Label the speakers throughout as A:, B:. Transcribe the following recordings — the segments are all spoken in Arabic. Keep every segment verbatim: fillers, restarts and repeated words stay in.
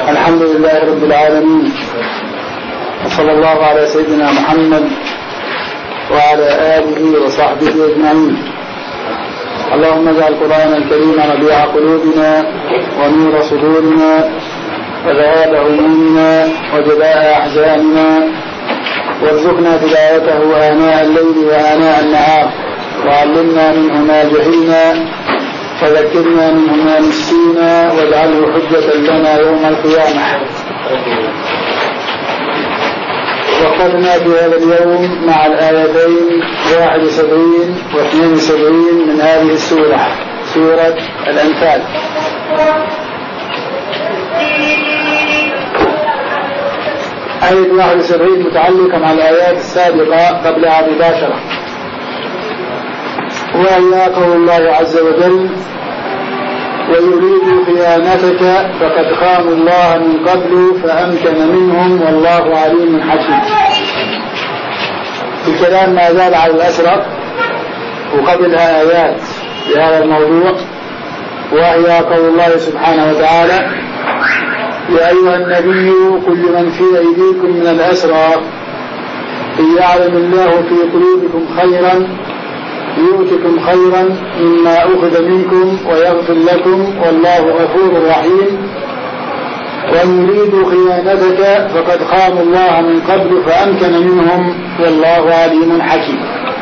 A: الحمد لله رب العالمين، وصلى الله على سيدنا محمد وعلى آله وصحبه أجمعين. اللهم اجعل القرآن الكريم ربيع قلوبنا ونور صدورنا وذهاب همومنا وجلاء أحزاننا، وارزقنا تلاوته آناء الليل وآناء النهار، وعلمنا منه ما جهلنا وذكرنا منه ما نسينا، واجعله حجة لنا يوم القيامة. وقفنا في هذا اليوم مع الآيتين واحد وسبعين واثنين وسبعين من هذه السورة، سورة الأنفال. آية واحد وسبعين متعلقة مع الآيات السابقة قبلها مباشرة، وهي قول الله عز وجل: ويريد خيانتك فقد خانوا الله من قبل فأمكن منهم والله عليم حكيم. الكلام ما زال على الأسرة، وقبلها آيات بهذا الموضوع، وهي قول الله سبحانه وتعالى: يا أيها النبي قل لمن في أيديكم من الأسرى إن يعلم الله في قلوبكم خيرا يؤتكم خيرا مما أخذ منكم ويغفر لكم والله غفور رحيم. وإن يريدوا خيانتك فقد خانوا الله من قبل فأمكن منهم والله عليم حكيم.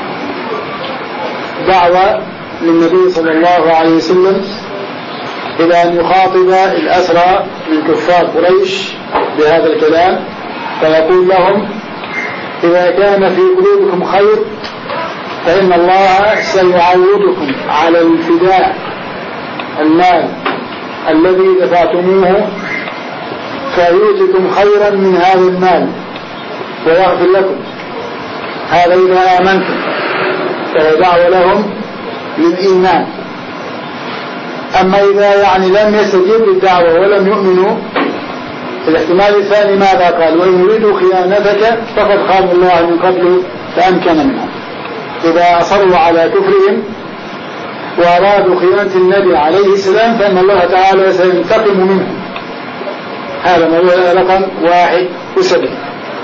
A: دعوة للنبي صلى الله عليه وسلم إلى أن يخاطب الأسرى من كفار قريش بهذا الكلام، فيقول لهم: إذا كان في قلوبكم خير فإن الله سيعوضكم على الفداء المال الذي دفعتموه، فيؤتكم خيرا من هذا المال ويغفر لكم. هذا إذا آمنتم، فهو دعوة لهم للإيمان. أما إذا يعني لم يستجيب للدعوة ولم يؤمنوا، الاحتمال الثاني ماذا قال؟ وإن يريدوا خيانتك فقد خانوا الله من قبل فأمكن منهم. إذا أصروا على كفرهم وأرادوا خيانة النبي عليه السلام فإن الله تعالى سينتقم منهم. هذا موضوع رقم واحد وسبعين.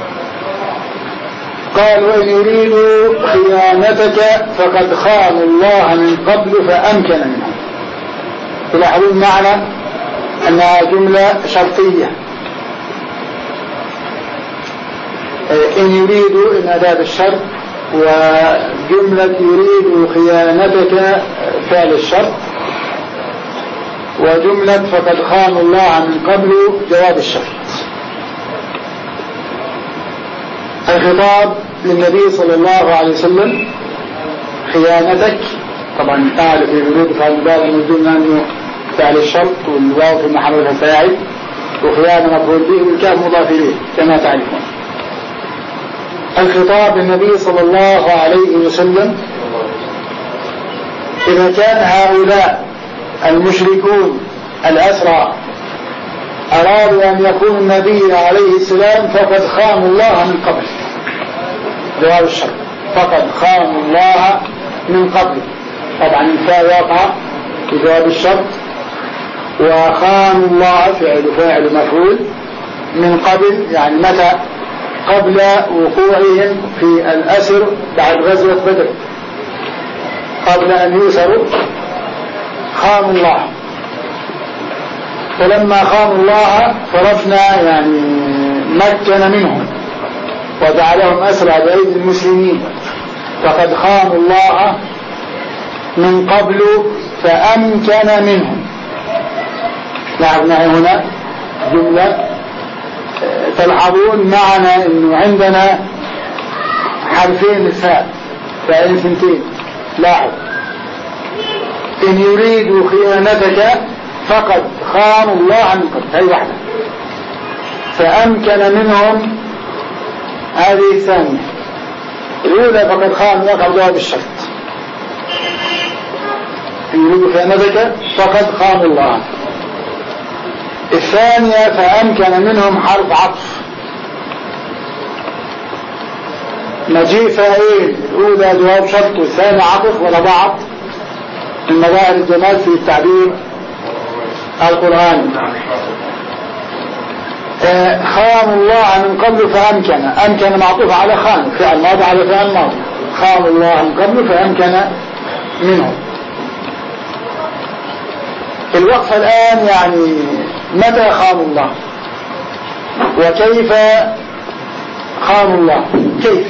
A: قال: وإن يريدوا خيانتك فقد خانوا الله من قبل فأمكن منهم. تلاحظون معنى أنها جملة شرطية. إن يريدوا إن أداة الشرط، وجملة يريد خيانتك فعل الشرط، وجملة فقد خانوا الله من قبل جواب الشرط. الخطاب للنبي صلى الله عليه وسلم: خيانتك، طبعا فعل في يريد فعل باب من دون أنه فعل الشرط، والواو في محل الفاعل، وخيانة مفعول به، والكاف مضاف إليه كما تعرفون. الخطاب للنبي صلى الله عليه وسلم: إذا كان هؤلاء المشركون الأسرى أرادوا أن يكون النبي عليه السلام فقد خانوا الله من قبل. جواب الشرط: فقد خانوا الله من قبل. طبعا الفاء واقع في جواب الشرط، وخانوا الله فعل فاعل مفعول، من قبل يعني متى؟ قبل وقوعهم في الأسر بعد غزوة بدر، قبل أن يوسروا خانوا الله. فلما خانوا الله فرفنا يعني مكن منهم وجعلهم أسرى بأيدي المسلمين، فقد خانوا الله من قبل فأمكن منهم. لاحظنا هنا جملة تلحظون معنا انه عندنا حرفين الفاء، فاعل ثنتين. لاحظ: ان يريدوا خيانتك فقد خانوا الله من قبل، هي واحدة. فأمكن منهم، هذه الثانية. الأولى فقد خانوا الله قبل جواب الشرط. ان يريدوا خيانتك فقد خانوا الله. الثانية فأمكن منهم حرف عطف، مجيء فاعل. الأولى جواب شرط والثانية عطف، ولا بعض من مظاهر الجمال في التعبير القرآني. خانوا الله من قبل فأمكن، أمكن معطوف على خان، فعل ماضي على فعل ماضي. خانوا الله من قبل فأمكن منهم. الوقفة الآن يعني متى خانوا الله وكيف خانوا الله؟ كيف؟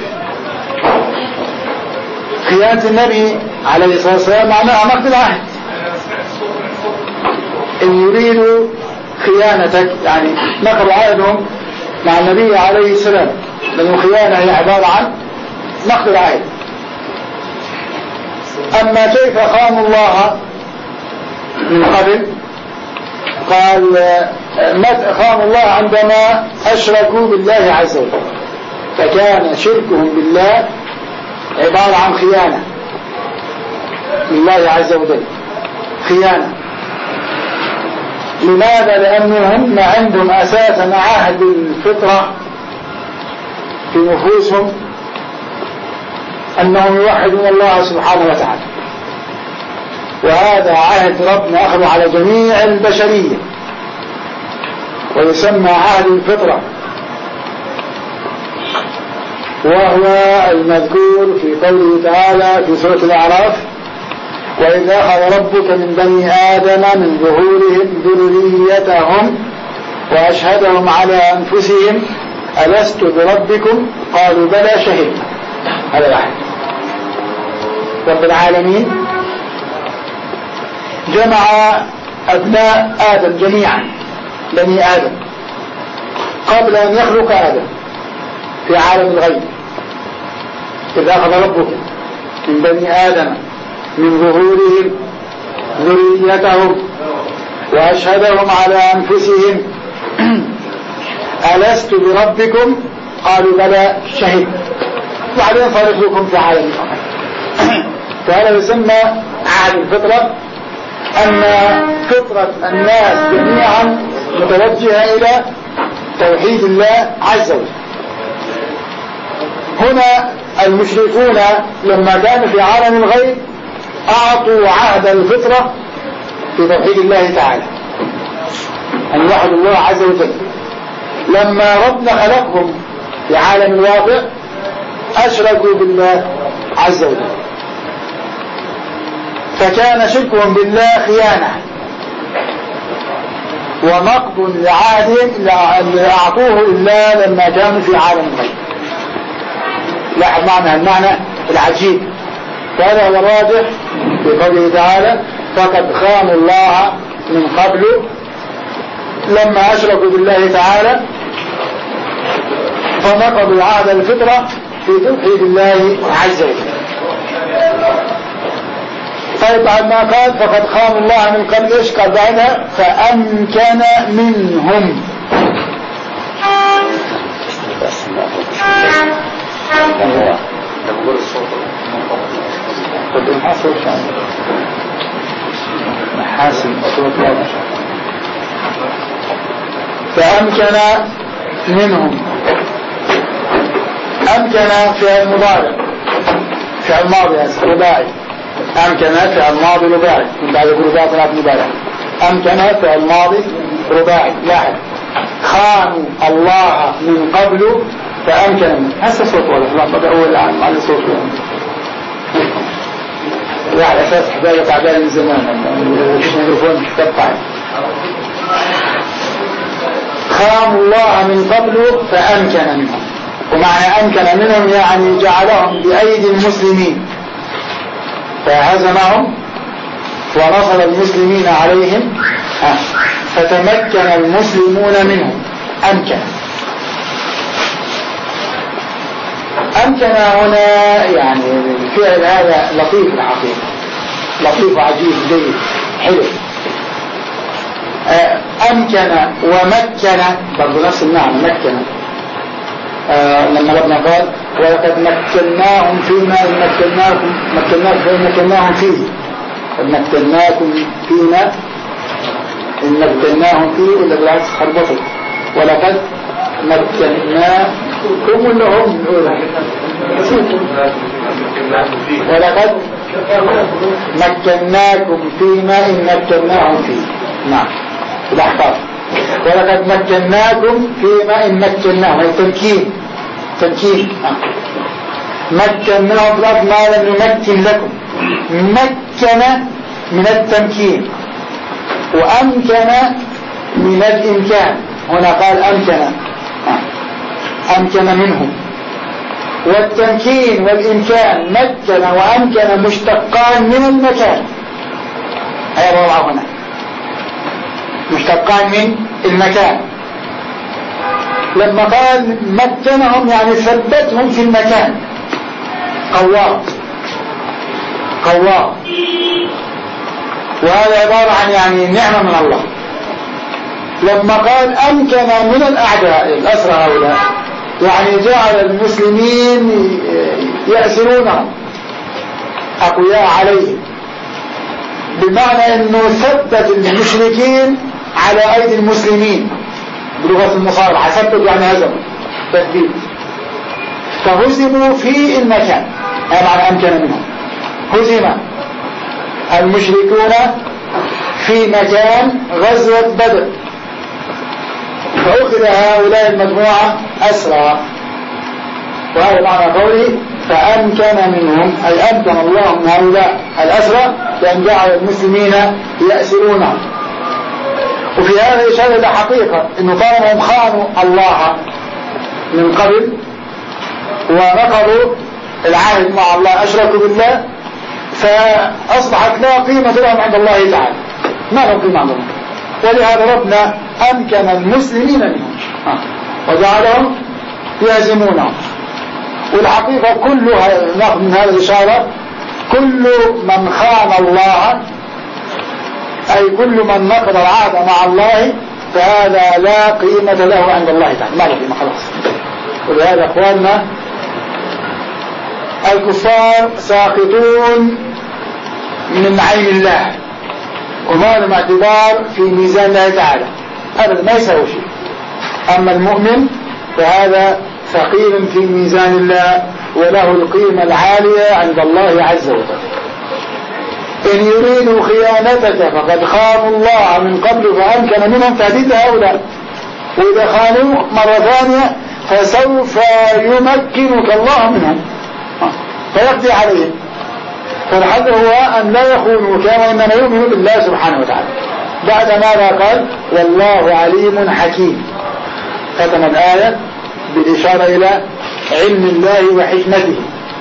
A: خيانة النبي عليه الصلاة والسلام معناها نقض العهد. إن يريدوا خيانتك يعني نقضوا عهدهم مع النبي عليه السلام، لأن الخيانة هي عبارة عن نقض العهد. أما كيف خانوا الله من قبل؟ قال خانوا الله عندما أشركوا بالله عز وجل، فكان شركهم بالله عبارة عن خيانة لله عز وجل، خيانة. لماذا؟ لأنهم ما عندهم أساسا عهد الفطرة في نفوسهم أنهم يوحدون الله سبحانه وتعالى، وهذا عهد ربنا أخذ على جميع البشرية ويسمى عهد الفطرة، وهو المذكور في قوله تعالى في سورة الأعراف: وإذ أخذ ربك من بني آدم من ظهورهم ذريتهم وأشهدهم على أنفسهم ألست بربكم قالوا بلى شهدنا. هذا العهد. رب العالمين جمع أبناء آدم جميعا، بني آدم، قبل أن يخلق آدم في عالم الغيب. إذا أخذ ربك من بني آدم من ظهورهم ذريتهم وأشهدهم على أنفسهم ألست بربكم قالوا بلى شهد، وبعدين فرقكم في عالم الغيب. فهذا يسمى عهد الفطرة، أن فطرة الناس جميعا متوجهة إلى توحيد الله عز وجل. هنا المشركون لما كانوا في عالم الغيب أعطوا عهد الفطرة في توحيد الله تعالى، أن يوحدوا الله عز وجل. لما ربنا خلقهم في عالم الواقع أشركوا بالله عز وجل، فكان شركهم بالله خيانة ونقض لعهدهم اللي أعطوه إلا لما كانوا في عالم الغيب. لاحظ معنى المعنى العجيب. فهذا هو الراجح في قوله تعالى: فقد خانوا الله من قبل لما أشركوا بالله تعالى فنقضوا عهد الفطرة في توحيد الله عز وجل. طيب بعد ما قال فقد خانوا الله من قبل، ايش قال بعدها؟ فأمكن منهم. فأمكن منهم. أمكن فعل مضارع، فعل ماضي رباعي. أمكن فعل ماضي رباعي، من بعد يقول رباعي ثلاث مضارع. أمكن فعل ماضي رباعي. لاحظ: خانوا الله من قبل فأمكن منهم. هسه صوت ولا خلاص بدأ أول الآن على صوت وعلى أساس حباية تعبان من زمان الميكروفون تقطع. خانوا الله من قبل فأمكن منهم. ومعنى أمكن منهم يعني جعلهم بأيدي المسلمين فهزمهم ونصر المسلمين عليهم فتمكن المسلمون منهم. أمكن أمكن هنا يعني الفعل هذا لطيف الحقيقة، لطيف عجيب جيد حلو. أمكن ومكن برضو نفس المعنى، مكن. آه لما ربنا قال: ولقد مكناهم فيما مكناكم مكناكم فيما مكناهم فيه مكناكم فيما إن مكناهم فيه ولا بالعكس خربطوا. ولقد مكناكم ولا هم ولقد مكناكم فيما إن مكناهم فيه. نعم الأحقاف. ولقد مكناكم فيما إن مكناهم، التمكين تمكين مكناهم في الأرض ما لم نمكن لكم. مكن من التمكين، وأمكن من الإمكان. هنا قال أمكن أمكن منهم. والتمكين والإمكان مكن وأمكن مشتقان من المكان، هي الوضع هنا مشتقان من المكان. لما قال مكنهم يعني ثبتهم في المكان، قواه قواه، وهذا عبارة عن يعني نعمة من الله. لما قال أمكن من الأعداء الأسرى هؤلاء، يعني جعل المسلمين يأسرونهم أقوياء عليهم، بمعنى أنه ثبت المشركين على أيدي المسلمين بلغة المصارعة. ثبت يعني هزموا، تثبيت. فهزموا في المكان، هذا معنى أمكن منهم. هزم المشركون في مكان غزوة بدر، فأخذ هؤلاء المجموعة أسرى، وهذا معنى قوله فأمكن منهم، أي أمكن الله من هؤلاء الأسرى بأن جعل المسلمين يأسرونهم. وفي هذا إشارة إلى حقيقة أنه طالما خانوا الله من قبل ونقضوا العهد مع الله، أشركوا بالله، فأصبحت لا قيمة لهم عند الله تعالى، ما لهم قيمة عند الله. ولهذا ربنا أمكن المسلمين منهم وجعلهم يهزمونهم. والحقيقة كلها ناخذ من هذه الإشارة، كل من خان الله أي كل من نقض العهد مع الله فهذا لا قيمة له عند الله تعالى، ما له قيمة خلاص. ولهذا أخواننا الكفار ساقطون من عين الله، وما لهم اعتبار في ميزان الله تعالى أبدا، ما يسوي شيء. أما المؤمن فهذا ثقيل في ميزان الله وله القيمة العالية عند الله عز وجل. إن يريدوا خيانتك فقد خانوا الله من قبل فأمكن منهم تهديد هؤلاء، وإذا خانوا مرة ثانية فسوف يمكنك الله منهم فيقضي عليهم. فالحل هو أن لا يخونوك وإنما يؤمنوا بالله سبحانه وتعالى. بعد ماذا قال والله عليم حكيم، ختم الآية بالإشارة إلى علم الله وحكمته.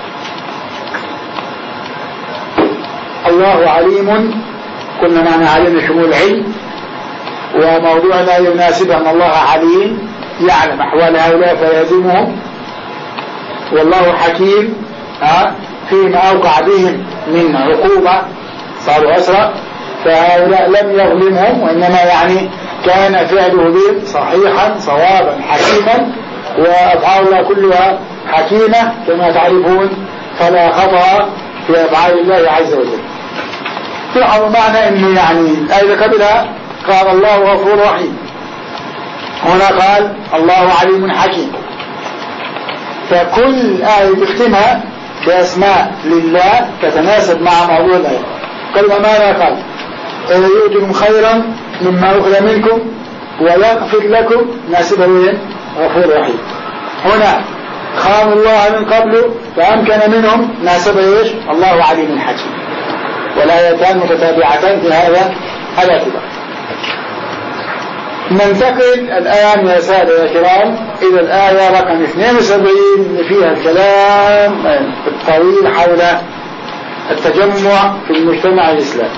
A: الله عليم، كنا معنى علم شمول علم، وموضوع لا يناسب أن الله عليم يعلم أحوال هؤلاء فيهزمهم. والله حكيم فيما أوقع بهم من عقوبة صاروا أسرى، فهؤلاء لم يظلمهم، وإنما يعني كان فعله بهم صحيحا صوابا حكيما، وأفعال الله كلها حكيمة كما تعرفون، فلا خطأ في أفعال الله عز وجل. تلاحظوا معنى أنه يعني الآية قبلها قال الله غفور رحيم، هنا قال الله عليم حكيم. فكل آية بختمها بأسماء لله تتناسب مع موضوع الآية. قال ماذا قال إذا يؤتكم خيرا مما أخذ منكم ويغفر لكم، ناسبه وين غفور رحيم. هنا خانوا الله من قبل فأمكن منهم، ناسبه ايش الله عليم حكيم. والآيتان متتابعتان في هذا الاعتبار. ننتقل الآن يا سادة يا كرام إلى الآية رقم اثنين وسبعين اللي فيها الكلام الطويل حول التجمع في المجتمع الإسلامي.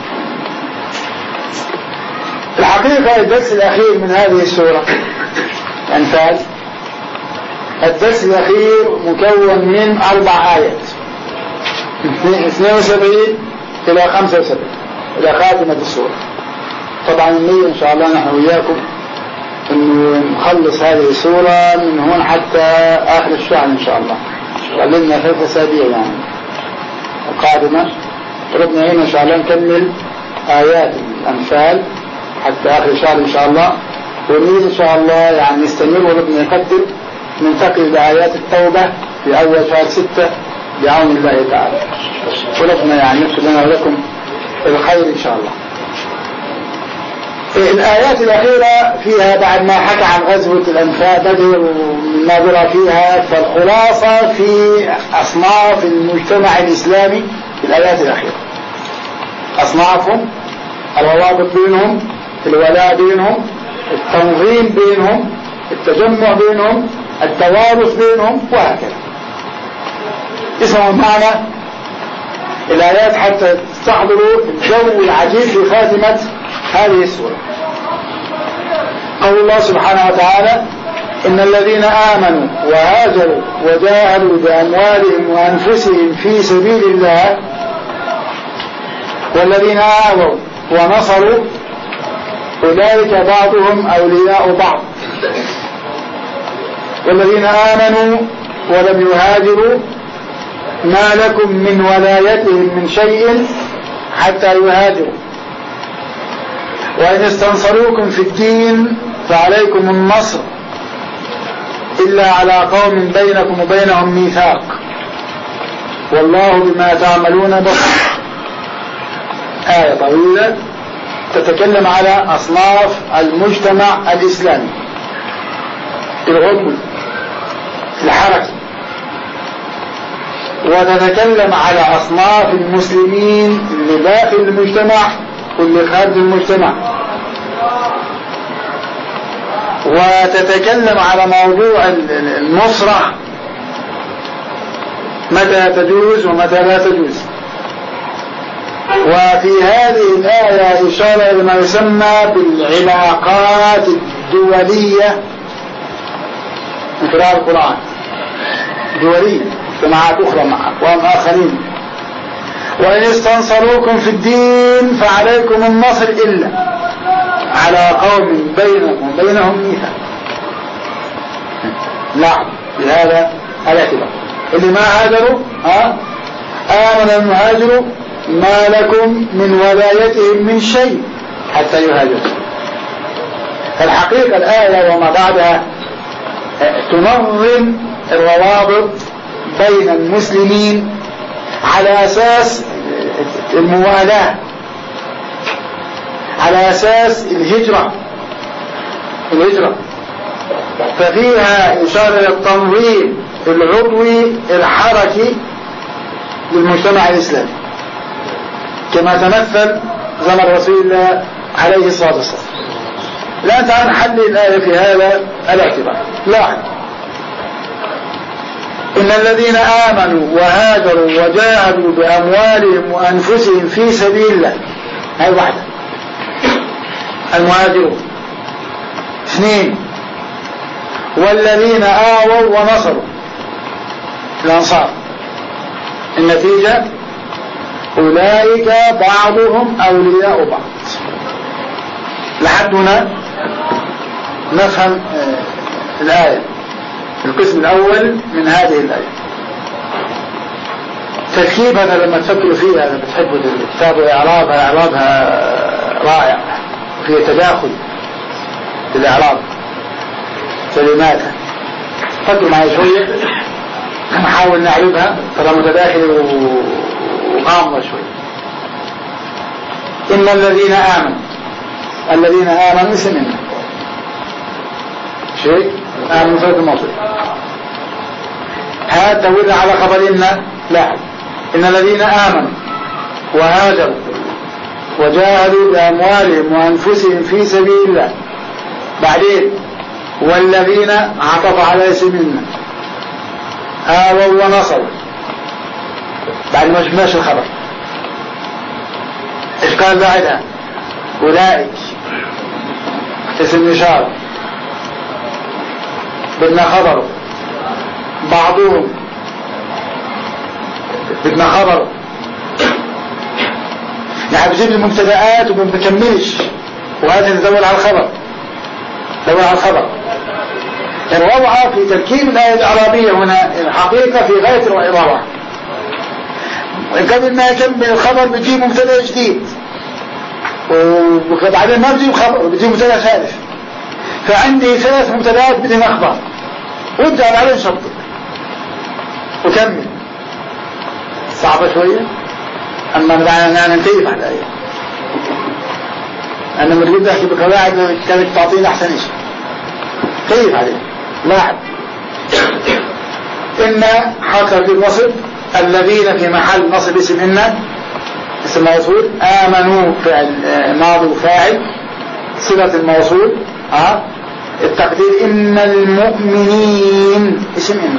A: الحقيقة الدرس الأخير من هذه السورة أنفال، الدرس الأخير مكون من أربع آيات، اثنين وسبعين إلى خمسة وسبعين إلى خاتمة السورة. طبعا النية إن شاء الله نحن وياكم أنه نخلص هذه السورة من هون حتى آخر الشهر إن شاء الله. ولنا ثلاث أسابيع يعني القادمة، ربنا هنا إن شاء الله نكمل آيات الأنفال حتى آخر الشهر إن شاء الله، ونريد إن شاء الله يعني نستمر وربنا يقدر ننتقل إلى آيات التوبة في أول شهر ستة بعون الله تعالى. وربنا يعني يكتب لنا ولكم الخير إن شاء الله. الآيات الأخيرة فيها بعد ما حكى عن غزوة الأنفال بدر والناظرة فيها، فالخلاصة في أصناف المجتمع الإسلامي في الآيات الأخيرة، أصنافهم، الروابط بينهم، الولاء بينهم، التنظيم بينهم، التجمع بينهم، التوارث بينهم، وهكذا. اسمعوا معنا الآيات حتى تستحضروا الجو العجيب في خاتمة هذه السورة. قول الله سبحانه وتعالى: إن الذين آمنوا وهاجروا وجاهدوا بأموالهم وأنفسهم في سبيل الله والذين آووا ونصروا أولئك بعضهم أولياء بعض والذين آمنوا ولم يهاجروا ما لكم من ولايتهم من شيء حتى يهاجروا وإن استنصروكم في الدين فعليكم النصر إلا على قوم بينكم وبينهم ميثاق والله بما تعملون بصير. آية طويلة تتكلم على أصناف المجتمع الإسلامي العضوي الحركي، وتتكلم على أصناف المسلمين اللي داخل المجتمع واللي خارج المجتمع، وتتكلم على موضوع النصرة متى تجوز ومتى لا تجوز. وفي هذه الآية إشارة إلى ما يسمى بالعلاقات الدولية من خلال القرآن، دولية جماعات أخرى مع أقوام آخرين. وإن استنصروكم في الدين فعليكم النصر إلا على قوم بينكم وبينهم ميثاق. نعم بهذا الاعتبار اللي ما هاجروا ها آمن المهاجر ما لكم من ولايتهم من شيء حتى يهاجروا. فالحقيقة الآية وما بعدها تنظم الروابط بين المسلمين على أساس الموالاة، على أساس الهجرة الهجرة ففيها إشارة إلى التنظيم العضوي الحركي للمجتمع الإسلامي كما تمثل زمن رسول الله عليه الصلاة والسلام. الآن تعال نحلل الآية في هذا الاعتبار. لاحظ: إن الذين آمنوا وهاجروا وجاهدوا بأموالهم وأنفسهم في سبيل الله، هذه واحدة، المهاجرون. اثنين: والذين آووا ونصروا، الأنصار. النتيجة: أولئك بعضهم أولياء بعض. لحد هنا نفهم الآية، القسم الأول من هذه الآية. تركيب هذا لما تفكروا فيها، إذا بتحبوا الكتاب وإعرابها، إعرابها رائع، فيه تداخل في الإعراب كلماتها. فكروا معي شوية نحاول نعرفها، ترى متداخل وغامضة شوية. إن الذين آمنوا، الذين آمنوا سمعنا شيء آمنوا صوت الموصول، هذا تولى على خبرنا. لاحظ: إن الذين آمنوا وهاجروا وجاهدوا بأموالهم وأنفسهم في سبيل الله. بعدين: والذين عطف على اسمنا آووا ونصروا. بعد ما شفناش الخبر إيش قال بعدها؟ أولئك، اسم إشارة، بدنا خبره. بعضهم بدنا خبره، يعني بجيب المبتدآت وما بكملش، وهذا ندور على الخبر، ندور على الخبر. الروعة في تركيب الآية العربية هنا الحقيقة في غاية الروعة. قبل ما يكمل الخبر بيجيب مبتدأ جديد، وبعدين ما بيجيب خبر، بيجيب مبتدأ ثالث. فعندي ثلاث مبتدآت بدون أخبار، وابدأ عليهم شطر وكمل. صعبة شوية، أما دعنا ننتهي مع الآية. أنا مريد أحكي بقواعد كانت تعطينا أحسن شيء كيف عليه لاحظ إن حصل في الوصف الذين في محل نصب اسم إن اسم موصول آمنوا فعل ماضي وفاعل صلة الموصول ها التقدير إن المؤمنين اسم إن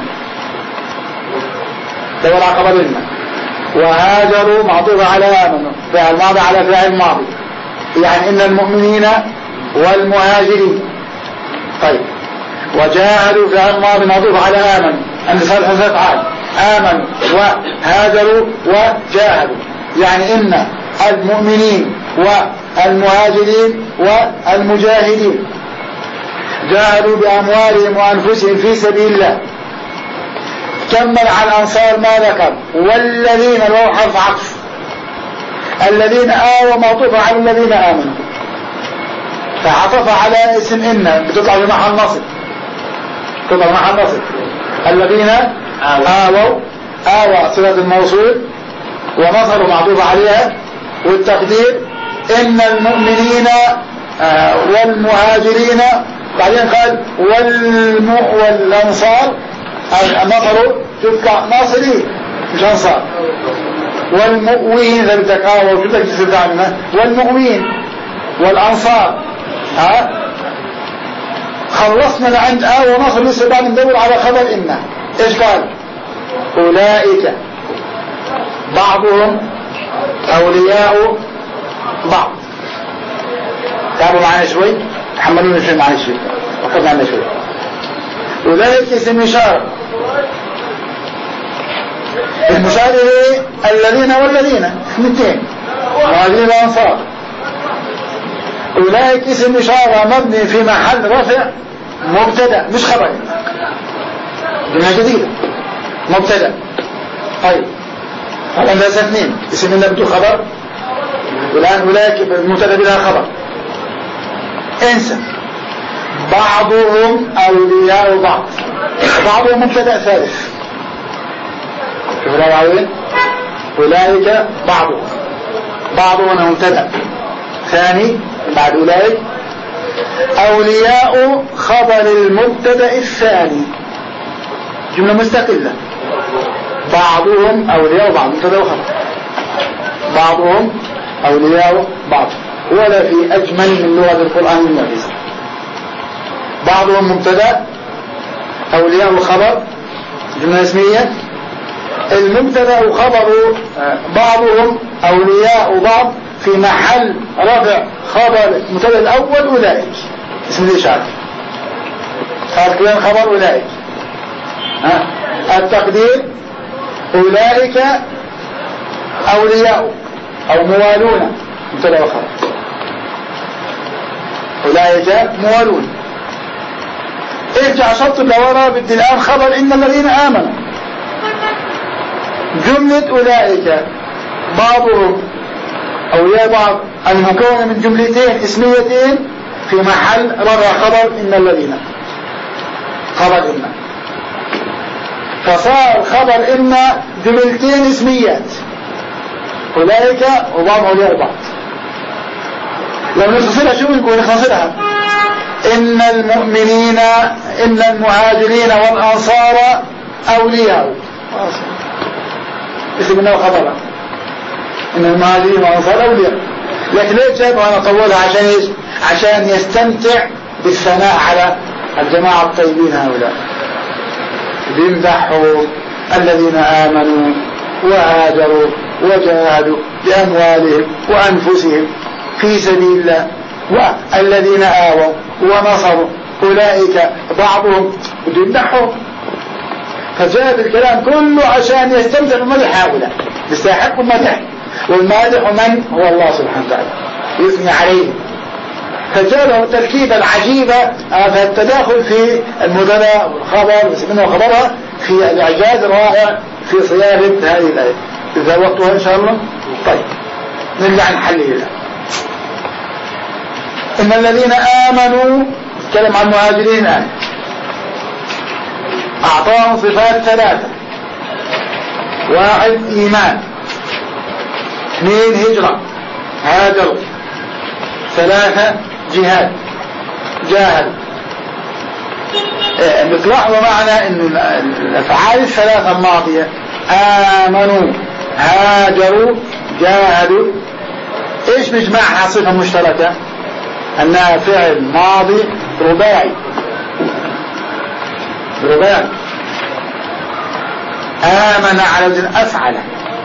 A: دور على خبر إن وهاجروا معطوف على آمنوا فعل ماضي على فعل ماضي يعني إن المؤمنين والمهاجرين. طيب وجاهدوا فعل ماضي معطوف على آمنوا أن ثلاث أفعال آمنوا وهاجروا وجاهدوا يعني إن المؤمنين والمهاجرين والمجاهدين جاهدوا بأموالهم وأنفسهم في سبيل الله. كمل على الأنصار ما ذكر والذين لو حرف عطف الذين آووا معطوفة على الذين آمنوا فعطف على اسم إن بتطلع بمحل نصب تطلع بمحل نصب الذين آووا آوى صلة الموصول ونصروا معطوف عليها والتقدير إن المؤمنين والمهاجرين بعدين قال والم... والأنصار نصروا تطلع ناصرين مش أنصار والمؤوين ذا بدك آوى وجدك جسد عنها والمؤوين والأنصار ها خلصنا لعند آوى ونصر لسه بعد ندور على خبر إنا إيش قال أولئك بعضهم أولياء بعض. تعبوا معنا شوي تحملونا شوي معنا شوي وقف معنا شوي. أولئك اسم إشارة المشار إليه الذين والذين اثنتين مهاجرين الأنصار. أولئك اسم إشارة مبني في محل رفع مبتدأ مش خبر جملة جديدة مبتدأ. طيب الآن ثلاثة اثنين اسم إنه بدو خبر والآن أولئك المبتدأ بلا خبر انسى بعضهم أولياء بعض بعضهم مبتدأ ثالث شوف الأولين أولئك بعضهم بعضهم مبتدأ ثاني بعد أولئك أولياء خبر المبتدأ الثاني جملة مستقلة بعضهم أولياء بعض مبتدأ وخبر بعضهم أولياء بعض ولا في أجمل من لغة القرآن النبيس. بعضهم مبتدأ أولياء وخبر جملة اسمية المبتدأ وخبر بعضهم أولياء بعض في محل رفع خبر المبتدأ الأول أولئك اسم الإشارة قال كلام خبر أولئك ها التقدير أولئك أولياء أو موالون مبتدأ وخبر أولئك موالون. ارجع شط لورا بدي الآن خبر إن الذين آمنوا جملة أولئك بعضهم أولياء بعض المكونة من جملتين اسميتين في محل رفع خبر إن الذين خبر إن فصار خبر إن جملتين اسميات أولئك وبعض أولياء بعض. لو نختصرها شو نقول نختصرها إن المؤمنين إن المهاجرين والأنصار أولياء اسم إنه خبر إن المهاجرين والأنصار أولياء. لكن ليش جايبها أنا أطولها عشان إيش عشان يستمتع بالثناء على الجماعة الطيبين هؤلاء بيمدحوا الذين آمنوا وهاجروا وجاهدوا بأموالهم وأنفسهم في سبيل الله والذين آووا ونصروا أولئك بعضهم بيمدحوا. فجاء الكلام كله عشان يستمتع بمدح هؤلاء يستحق المدح والمادح من هو الله سبحانه وتعالى يثني عليه. فجاء التركيبة العجيبة هذا التداخل في المبتدأ والخبر وسمنه وخبرها في الإعجاز الرائع في صياغة هذه الآية. إذا وقتها إن شاء الله. طيب نرجع نحلل. إن الذين آمنوا تكلم عن المهاجرين الآن أعطاهم صفات ثلاثة. واحد إيمان اثنين هجرة هاجروا ثلاثة جهاد جاهد. بتلاحظوا معنا ان الافعال الثلاثة الماضية آمنوا هاجروا جاهدوا ايش بيجمعها صفة مشتركة؟ انها فعل ماضي رباعي رباعي. آمن على وزن أفعل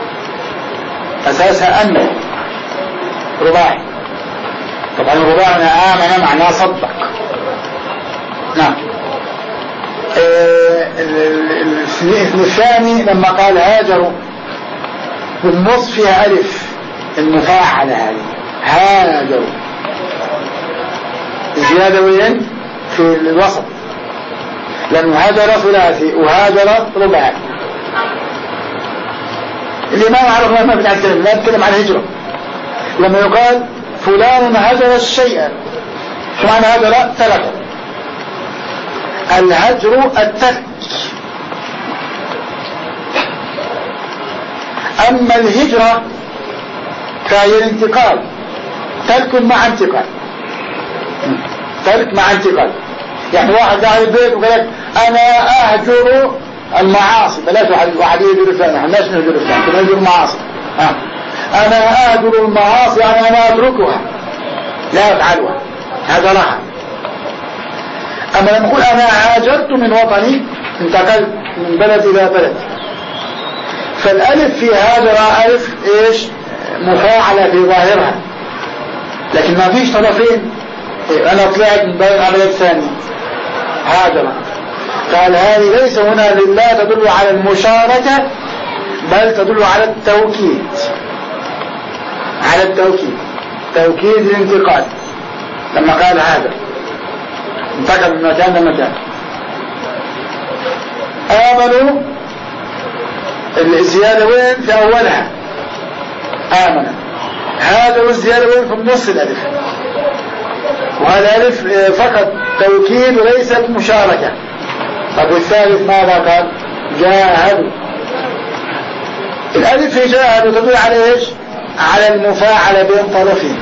A: أساسها أن رباعي. طبعا الرباعي آمن معناه صدق. نعم. الاسم الثاني لما قال هاجروا بالنص فيها ألف المفاعلة هذه هاجروا زيادة وين في الوسط لأنه هاجر ثلاثي وهاجر رباعي. الإمام عرف ما بنتكلم لا نتكلم عن الهجرة. لما يقال فلان هجر الشيء شو معنى هجر؟ ترك. الهجر الترك. أما الهجرة فهي الانتقال. ترك مع انتقال. ترك مع انتقال. يعني واحد قاعد البيت وقال لك أنا أهجر المعاصي. بلاش واحد واحد يهجر الثاني. احنا ليش نهجر الثاني؟ كنا نهجر المعاصي. ها. أنا أهجر المعاصي يعني أنا أتركها لا أفعلها هجرها. أما لما أقول أنا هاجرت من وطني انتقلت من بلد إلى بلد فالألف في هاجر ألف إيش مفاعلة في ظاهرها لكن ما فيش طرفين. أنا طلعت من بلد على بلد ثاني هاجر. قال هذه ليس هنا لله تدل على المشاركة بل تدل على التوكيد على التوكيد توكيد الانتقال. لما قال هذا انتقل من مكان لمكان. آمنوا الزيادة وين في أولها آمن. هذا والزيادة وين في النص الألف وهذا ألف فقط توكيد وليست مشاركة. طب والثالث ماذا قال؟ جاهدوا. الألف في جاهدوا تدل على إيش؟ على المفاعلة بين طرفين.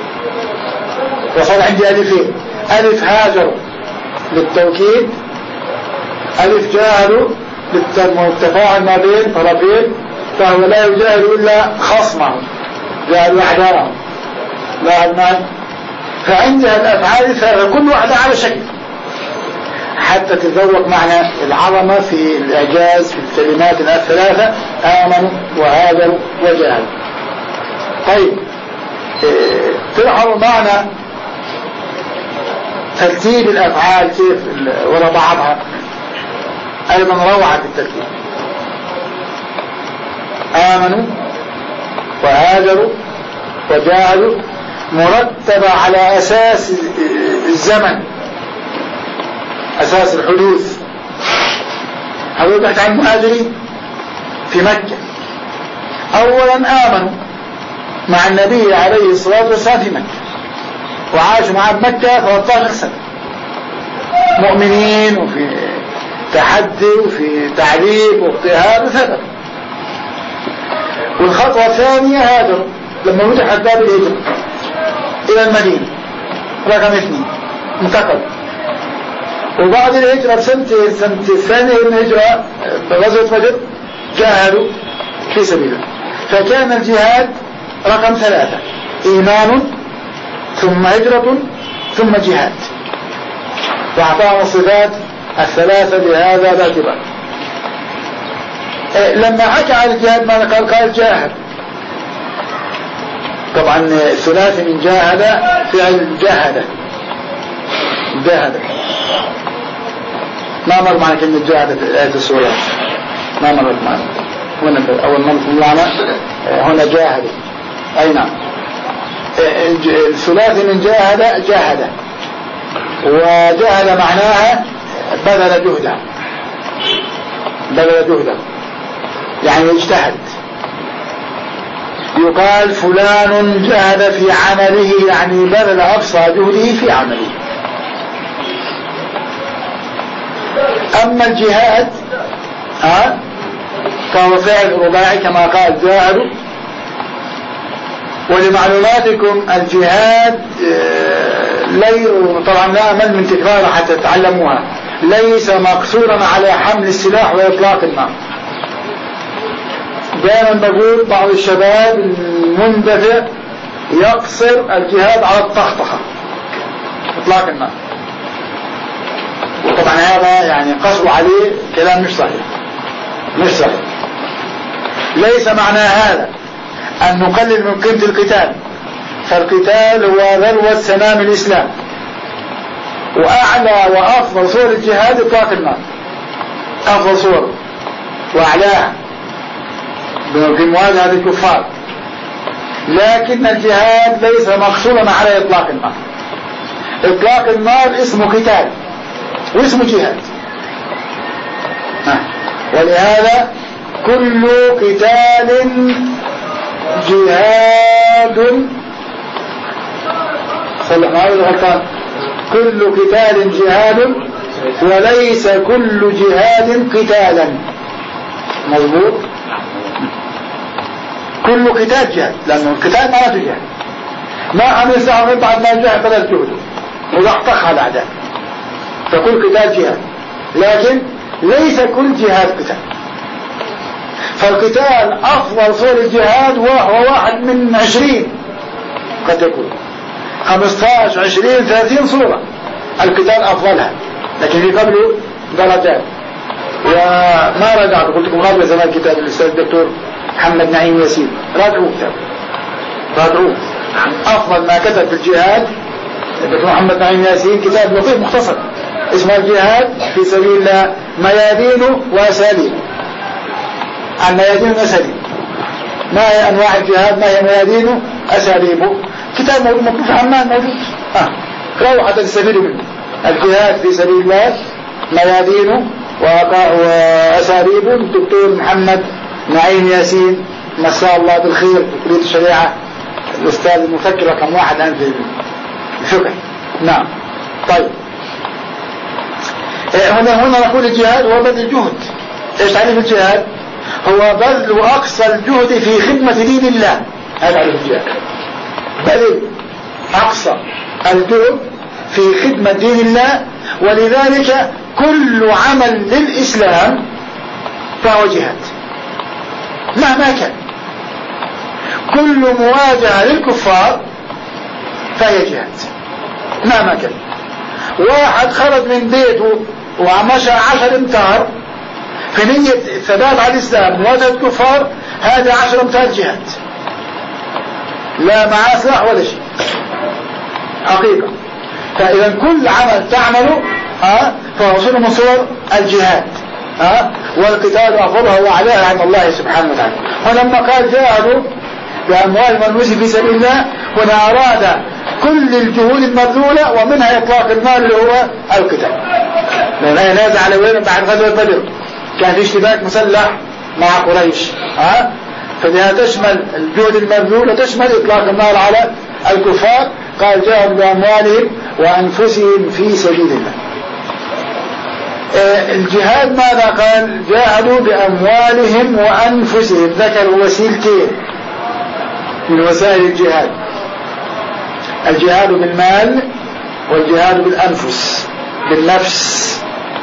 A: وصل عندي ألفين ألف هاجروا للتوكيد ألف جاهدوا للتفاعل ما بين طرفين فهو لا يجاهد إلا خصمه جاهد وحداره لا أدنان. فعندها الأفعال الثلاثة كل واحدة على شكل حتى تتذوق معنى العظمة في الإعجاز في الكلمات الثلاثة آمنوا وهاجروا وجاهدوا. طيب تلاحظوا معنى ترتيب الأفعال كيف وراء بعضها أيضا روعة في الترتيب. آمنوا وهاجروا وجاهدوا مرتبة على أساس الزمن أساس الحدوث. هو يبحث عن المهاجرين في مكة. أولا آمنوا مع النبي عليه الصلاة والسلام في مكة وعاشوا معه بمكة ثلاثة عشر سنة مؤمنين وفي تحدي وفي تعذيب واضطهاد وثبت. والخطوة الثانية هاجروا لما فتحت باب الهجرة إلى المدينة رقم اثنين انتقل. وبعد الهجرة بسنتين سنة الثانية من الهجرة بغزوة بدر جاهدوا في سبيله. فكان الجهاد رقم ثلاثة إيمان ثم هجرة ثم جهاد وأعطاهم الصفات الثلاثة بهذا الاعتبار. لما حكى عن الجهاد ماذا قال؟ قال جاهد. طبعا الثلاثي من جاهد فعل جاهد جاهد ما مر معنا كلمة جاهد في آية السورة ما مرت معنا هنا أول مرة معنا هنا جاهد. أي نعم الثلاثي من جاهد جاهد وجاهد معناها بذل جهده بذل جهده يعني اجتهد. يقال فلان جاهد في عمله يعني بذل أقصى جهده في عمله. أما الجهاد ها فهو فعل رباعي كما قال جاهدوا ولمعلوماتكم الجهاد لي طبعا لا أمل من تكرارها حتى تتعلموها، ليس مقصورا على حمل السلاح وإطلاق النار. دائما بقول بعض الشباب المندفع يقصر الجهاد على الطخطخة إطلاق النار، وطبعا هذا يعني قصوا عليه كلام مش صحيح مش صحيح. ليس معنى هذا أن نقلل من قيمة القتال، فالقتال هو ذروة سنام الإسلام، وأعلى وأفضل صور الجهاد إطلاق النار، أفضل صور وأعلاها بمواجهة الكفار. لكن الجهاد ليس مقصورا على إطلاق النار. إطلاق النار اسمه قتال واسمه جهاد، ولهذا كل قتال جهاد. صلح غلطان، كل قتال جهاد وليس كل جهاد قتالا. مظبوط، كل قتال جهاد، لأنه القتال معناته جهاد. ما عمل ساعة بعد ما جهد بلد جهده وضحطخها الأعداء، فكل قتال جهاد، لكن ليس كل جهاد قتال. فالقتال أفضل صور الجهاد وهو واحد من عشرين، قد يكون خمسة عشر عشرين ثلاثين صورة القتال أفضلها، لكن في قبله درجات. وما رجعت قلت لكم راجعوا زمان كتاب الأستاذ الدكتور محمد نعيم ياسين، راجعوا كتاب راجعوا عن أفضل ما كتب في الجهاد الدكتور محمد نعيم ياسين، كتاب لطيف مختصر اسمه الجهاد في سبيل الله ميادينه وأساليبه. عن ميادين وأساليب، ما هي أنواع الجهاد، ما هي ميادينه أساليبه، كتاب موجود مكتوب في عمان موجود، آه. قرأوا حتى تستفيدوا منه. الجهاد في سبيل الله ميادينه وأساليبه، الدكتور محمد نعيم ياسين مساء الله بالخير في كلية الشريعة، الأستاذ المفكر رقم واحد الآن في الفقه. نعم. طيب هنا هنا نقول الجهاد هو بذل الجهد. ايش تعريف الجهاد؟ هو بذل أقصى الجهد في خدمة دين الله، هذا تعريف الجهاد، بذل أقصى الجهد في خدمة دين الله. ولذلك كل عمل للإسلام فهو جهاد مهما كان، كل مواجهة للكفار فهي جهاد مهما كان. واحد خرج من بيته ومشى عشر امتار في نية الثبات على الإسلام مواجهة الكفار، هذا عشر امتار جهاد، لا معاه سلاح ولا شيء حقيقة. فإذا كل عمل تعمله ها فهو صورة من صور الجهاد، ها والقتال أفضلها وأعلاها عند الله سبحانه وتعالى. ولما قال جاهدوا بأموال والنفس في سبيل الله، هنا أراد كل الجهود المبذولة ومنها إطلاق المال اللي هو القتال. لأنها نازع على وين بعد غزوة بدر كان في اشتباك مسلح مع قريش، ها فلها تشمل الجهود المبذول وتشمل إطلاق النار على الكفار. قال جاهدوا بأموالهم وأنفسهم في سبيل الله. آه الجهاد ماذا قال؟ جاهدوا بأموالهم وأنفسهم، ذكروا وسيلتين من وسائل الجهاد، الجهاد بالمال والجهاد بالأنفس بالنفس.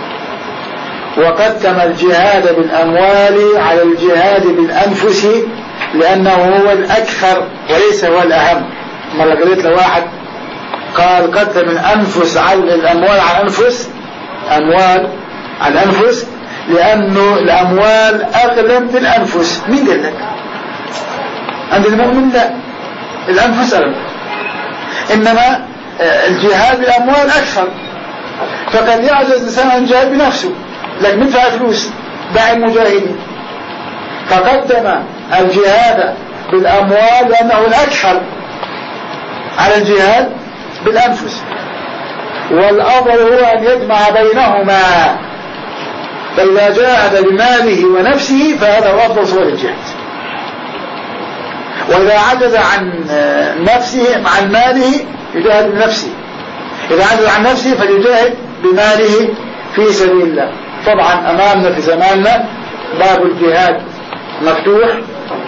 A: وقدم الجهاد بالأموال على الجهاد بالأنفس لأنه هو الأكثر وليس هو الأهم. مرة قلت لواحد قال قدم الأنفس على الأموال على الأنفس، أموال على الأنفس، لأنه الأموال أغلى من الأنفس. مين قال لك؟ عند المؤمن لا، الأنفس أغلى، إنما الجهاد بالأموال أكثر. فقد يعجز الإنسان عن الجهاد بنفسه، لكن ندفع فلوس داعي المجاهدين، فقدم الجهاد بالأموال لأنه الأكثر على الجهاد بالأنفس. والأفضل هو أن يجمع بينهما، فإذا جاهد بماله ونفسه فهذا هو أفضل صور الجهاد. وإذا عجز عن نفسه عن ماله يجاهد بنفسه، إذا عجز عن نفسه فليجاهد بماله في سبيل الله. طبعا أمامنا في زماننا باب الجهاد مفتوح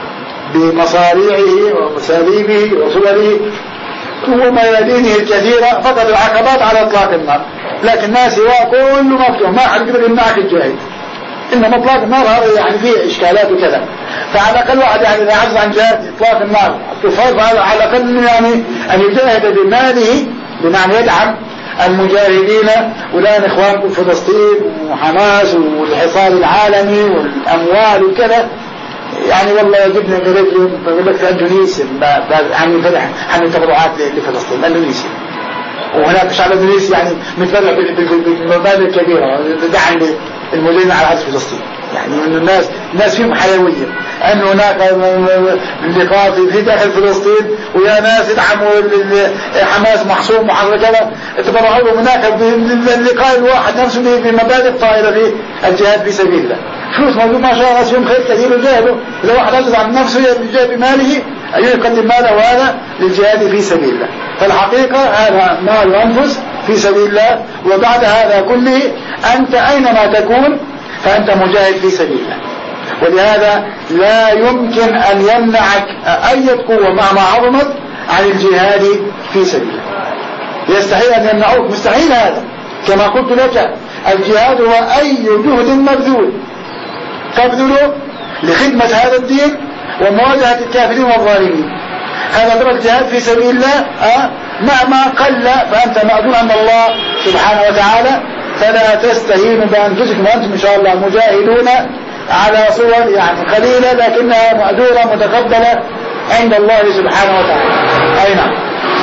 A: بمصاريعه ومساليبه وصوره وميادينه الكثيرة، فقط العقبات على إطلاق النار، لكن ما سواه كله مفتوح، ما حد يقدر يمنعك الجاهد. إنما إطلاق النار هذا يعني فيه إشكالات وكذا، فعلى الأقل واحد يعني إذا عجز عن جهاد إطلاق النار تفرض على الأقل يعني أن يجاهد بماله، بمعنى يدعم المجاهدين والآن إخوانكم في فلسطين وحماس والحصار العالمي والأموال وكذا. يعني والله جبنا قريت بقول لك في اندونيسيا عن فرح عن تبرعات لفلسطين اندونيسيا، وهناك شعب اندونيسي يعني متبرع بالمبالغ الكبيره دعم للمجاهدين على عهد فلسطين. يعني انه الناس الناس فيهم حيويه، انه هناك لقاء في داخل فلسطين ويا ناس يدعموا حماس محصور محرر كذا، تبرعوا لهم هناك باللقاء الواحد نفسه بمبالغ طائله في الجهاد في سبيل الله. فلوس موجود ما شاء الله، ناس فيهم خير كثير وجاهدوا. اذا واحد عجز عن نفسه يجاهد بماله أن يقدم ماله هذا للجهاد في سبيل الله. فالحقيقة هذا مال وأنفس في سبيل الله. وبعد هذا كله أنت أينما تكون فأنت مجاهد في سبيل الله، ولهذا لا يمكن أن يمنعك أي قوة مهما عظمت عن الجهاد في سبيل الله. يستحيل أن يمنعوك، مستحيل هذا. كما قلت لك الجهاد هو أي جهد مبذول تبذله لخدمة هذا الدين ومواجهة الكافرين والظالمين، هذا هو الجهاد في سبيل الله. أه؟ مهما قل فأنت مأذون عند الله سبحانه وتعالى، فلا تستهينوا بأنفسكم وأنتم إن شاء الله مجاهدون على صور يعني قليلة لكنها مأجورة متقبلة عند الله سبحانه وتعالى. أي نعم.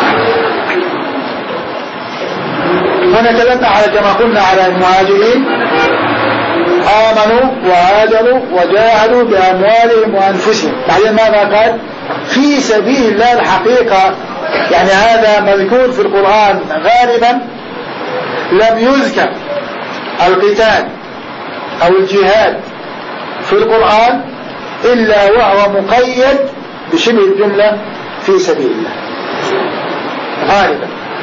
A: ونتلمع على كما قلنا على المهاجرين، آمنوا وهاجروا وجاهدوا بأموالهم وأنفسهم. بعدين ماذا قال؟ في سبيل الله. الحقيقة يعني هذا مذكور في القرآن غالبا، لم يذكر القتال أو الجهاد في القرآن إلا وهو مقيد بشبه الجملة في سبيل الله غالبا،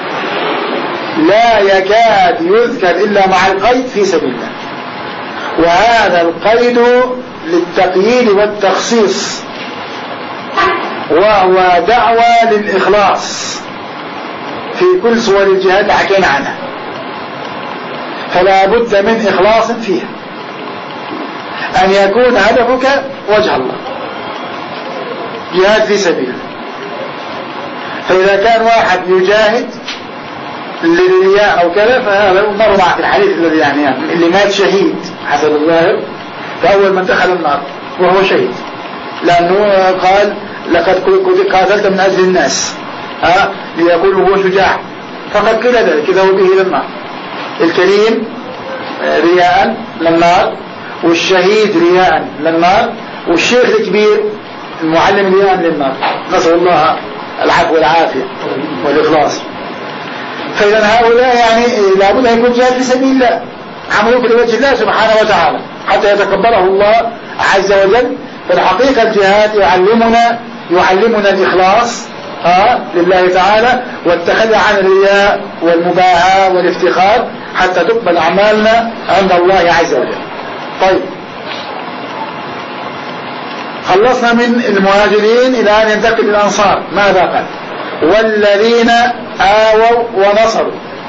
A: لا يكاد يذكر إلا مع القيد في سبيل الله. وهذا القيد للتقييد والتخصيص، وهو دعوة للإخلاص في كل صور الجهاد حكينا عنها، فلا بد من إخلاص فيها، أن يكون هدفك وجه الله، جهاد في سبيله. فإذا كان واحد يجاهد للرياء أو كذا فهذا مر معك الحديث الذي يعني اللي مات شهيد حسب الظاهر فأول من دخل النار وهو شهيد، لأنه قال لقد قاتلت من أجل الناس ها ليقولوا هو شجاع، فقد قيل ذلك إذا هو به إلى النار. الكريم رياء للنار، والشهيد رياء للنار، والشيخ الكبير المعلم رياء للنار. نسأل الله العفو والعافية والإخلاص. فإذا هؤلاء يعني لابد أن يكون جاهد في سبيل الله، عملوك لوجه الله سبحانه وتعالى حتى يتقبله الله عز وجل. فالحقيقة الجهاد يعلمنا يعلمنا الإخلاص آه لله تعالى، والتخلي عن الرياء والمباهاة والافتخار حتى تقبل أعمالنا عند الله عز وجل. طيب، خلصنا من المهاجرين إلى أن ينتقل للأنصار. ماذا قال؟ والذين آووا ونصروا.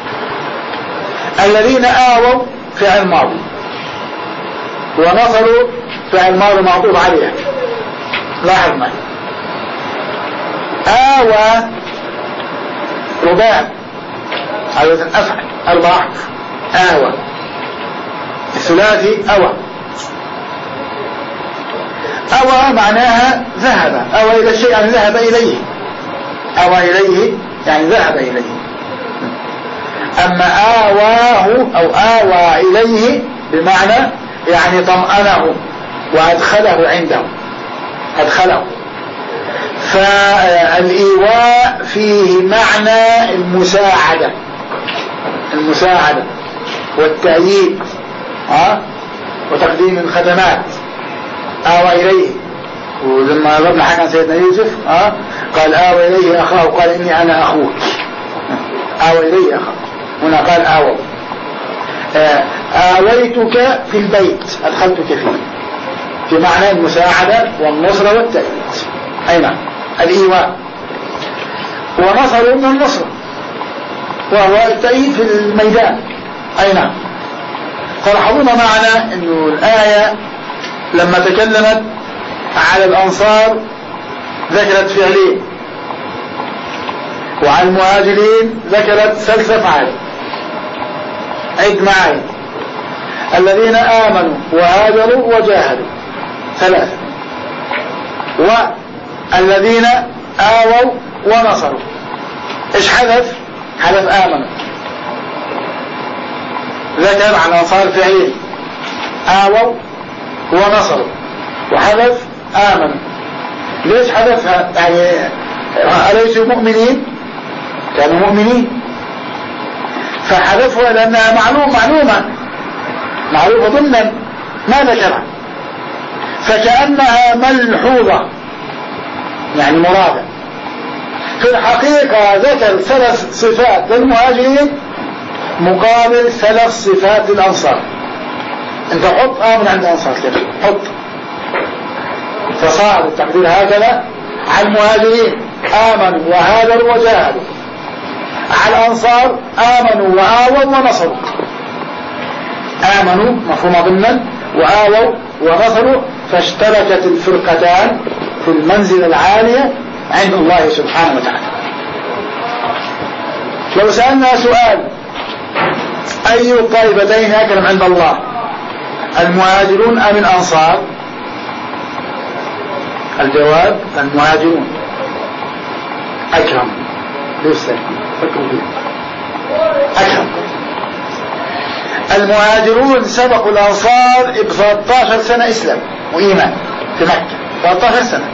A: الذين آووا فعل ماضي، ونصروا فعل ماضي معطوف عليها. لاحظ معي، آوى رباع على وزن أفعل أربع أحرف. آوى الثلاثي أوى. أوى معناها ذهب، أوى إلى الشيء يعني ذهب إليه، أوى إليه يعني ذهب إليه. أما آواه أو آوى إليه بمعنى يعني طمأنه وأدخله عنده، أدخله. فالإيواء فيه معنى المساعدة، المساعدة والتأييد ها وتقديم الخدمات. آوى إليه، ولما ضربنا حكى سيدنا يوسف ها قال آوى إليه أخاه، قال إني أنا أخوك. آوى إليه أخاه، هنا قال آوى. آويتك في البيت، أدخلتك فيه، في معنى المساعدة والنصرة والتأييد. أي نعم الإيواء، ونصروا من النصر وهو التأييد في الميدان. أي نعم. فلاحظون معنا أن الآية لما تكلمت على الأنصار ذكرت فعلين، وعلى المهاجرين ذكرت ثلاث أفعال. عد معي: الذين آمنوا وهاجروا وجاهدوا ثلاثة، والذين آووا ونصروا. إيش حدث؟ حدث آمنوا، ذكر عن أنصار فعلين: آووا ونصروا، وحدث آمنوا. ليش حدث؟ يعني أليسوا مؤمنين؟ كانوا مؤمنين، فحدثها لأنها معلوم معلومة معروفة ضمنا ما ذكرها، فكأنها ملحوظة يعني مرادة. في الحقيقة ذكر ثلاث صفات للمهاجرين مقابل ثلاث صفات للأنصار. انت حط آمن عند الأنصار كده، حط، فصار التقدير هكذا: على المهاجرين آمنوا وهاجروا وجاهدوا، على الأنصار آمنوا وآووا ونصروا. آمنوا مفهوم ضمنا، وآووا ونصروا، فاشتركت الفرقتان في المنزلة العالية عند الله سبحانه وتعالى. لو سألنا سؤال: أي الطائفتين أكرم عند الله، المهاجرون أم الأنصار؟ الجواب: المهاجرون أكرم. لسه فكروا فيه، أكرم. المهاجرون سبقوا الأنصار ب ثلاثة عشر سنة إسلام وإيمان في مكة، ثلاثة عشر سنة،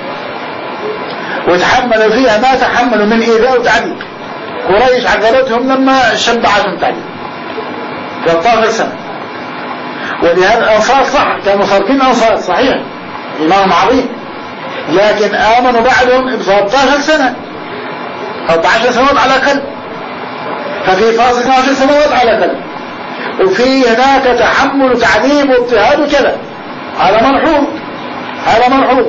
A: وتحملوا فيها ما تحملوا من إيذاء وتعذيب. قريش عذبتهم لما شبعتهم تعذيب ثلاثة عشر سنة. ولهذا الأنصار صح كانوا صارفين أنصار صحيح، إيمان عظيم، لكن آمنوا بعدهم ب ثلاثة عشر سنة، أربع عشر سنوات على الأقل، ففي فاصل اثنتي عشرة سنوات على الأقل، وفي هناك تحمل وتعذيب واضطهاد وكذا. هذا ملحوظ، هذا ملحوظ.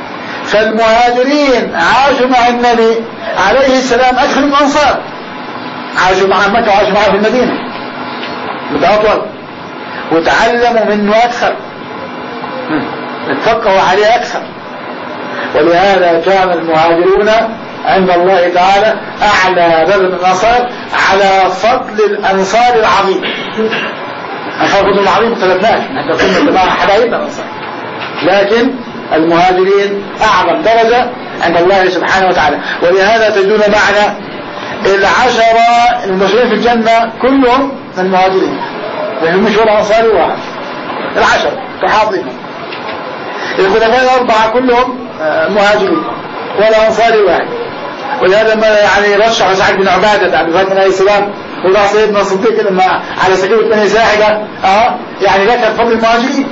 A: فالمهاجرين عاشوا مع النبي عليه السلام أكثر من الأنصار، عاشوا مع مكة وعاشوا معه في المدينة مدة أطول، وتعلموا منه أكثر، اتفقهوا عليه أكثر. ولهذا كان المهاجرون عند الله تعالى أعلى بدل من الأنصار على فضل الأنصار العظيم. الفضل العظيم اختلفناش، نحن كنا تبع حبايبنا الأنصار، لكن المهاجرين أعظم درجة عند الله سبحانه وتعالى. ولهذا تجدون معنا العشرة المبشرين في الجنة كلهم من المهاجرين، وهم مش ولا أنصاري واحد، العشرة تحاضرين. الخلفاء الأربعة كلهم مهاجرين ولا أنصاري واحد. ولهذا ما يعني رشح سعد بن عبادة عبد الفتاح عليه السلام وراح سيدنا الصديق لما على سكينة بني ساحقة اه يعني ذكر فضل المهاجرين،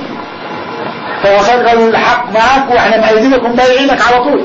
A: فوصل قالوا الحق معك واحنا مأيدينكم بايعينك على طول.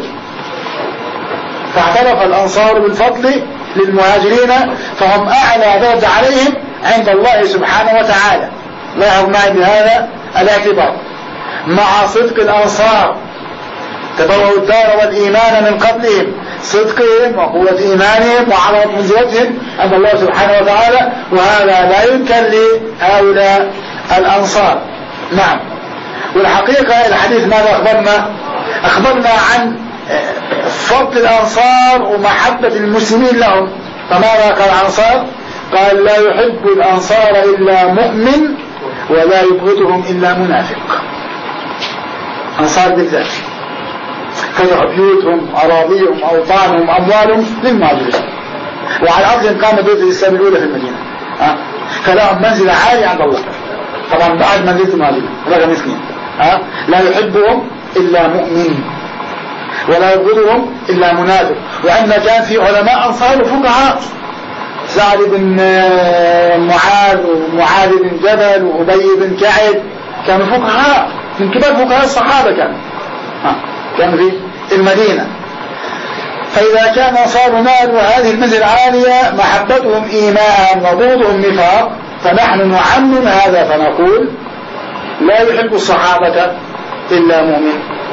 A: فاعترف الأنصار بالفضل للمهاجرين، فهم أعلى درجة عليهم عند الله سبحانه وتعالى. لاحظ معي بهذا الاعتبار. مع صدق الأنصار تبوأوا الدار والإيمان من قبلهم، صدقهم وقوة إيمانهم وعظمة منزلتهم عند الله سبحانه وتعالى، وهذا لا ينكر لهؤلاء الأنصار. نعم. والحقيقة الحديث ماذا أخبرنا؟ أخبرنا عن فضل الأنصار ومحبة المسلمين لهم. فماذا قال الأنصار؟ قال: لا يحب الأنصار إلا مؤمن ولا يبغضهم إلا منافق. أنصار بالذات فتحوا بيوتهم، أراضيهم، أوطانهم، أموالهم للمهاجرين، وعلى أرضهم قامت دولة الإسلام الأولى في المدينة. أه؟ فلهم منزلة عالية عند الله، طبعا بعد منزلة المهاجرين رقم اثنين. أه؟ لا يحبهم إلا مؤمن ولا يبغضهم إلا منافق. وعندنا كان في علماء أنصار وفقهاء، سعد بن معاذ ومعاذ بن جبل وأبي بن كعب، كانوا فقهاء من كبار فقهاء الصحابة، كانوا أه؟ كانوا في المدينة. فإذا كان أنصار نالوا هذه المنزلة العالية محبتهم إيمان وبغضهم نفاق، فنحن نعمم هذا فنقول: لا يحب الصحابة إلا مؤمن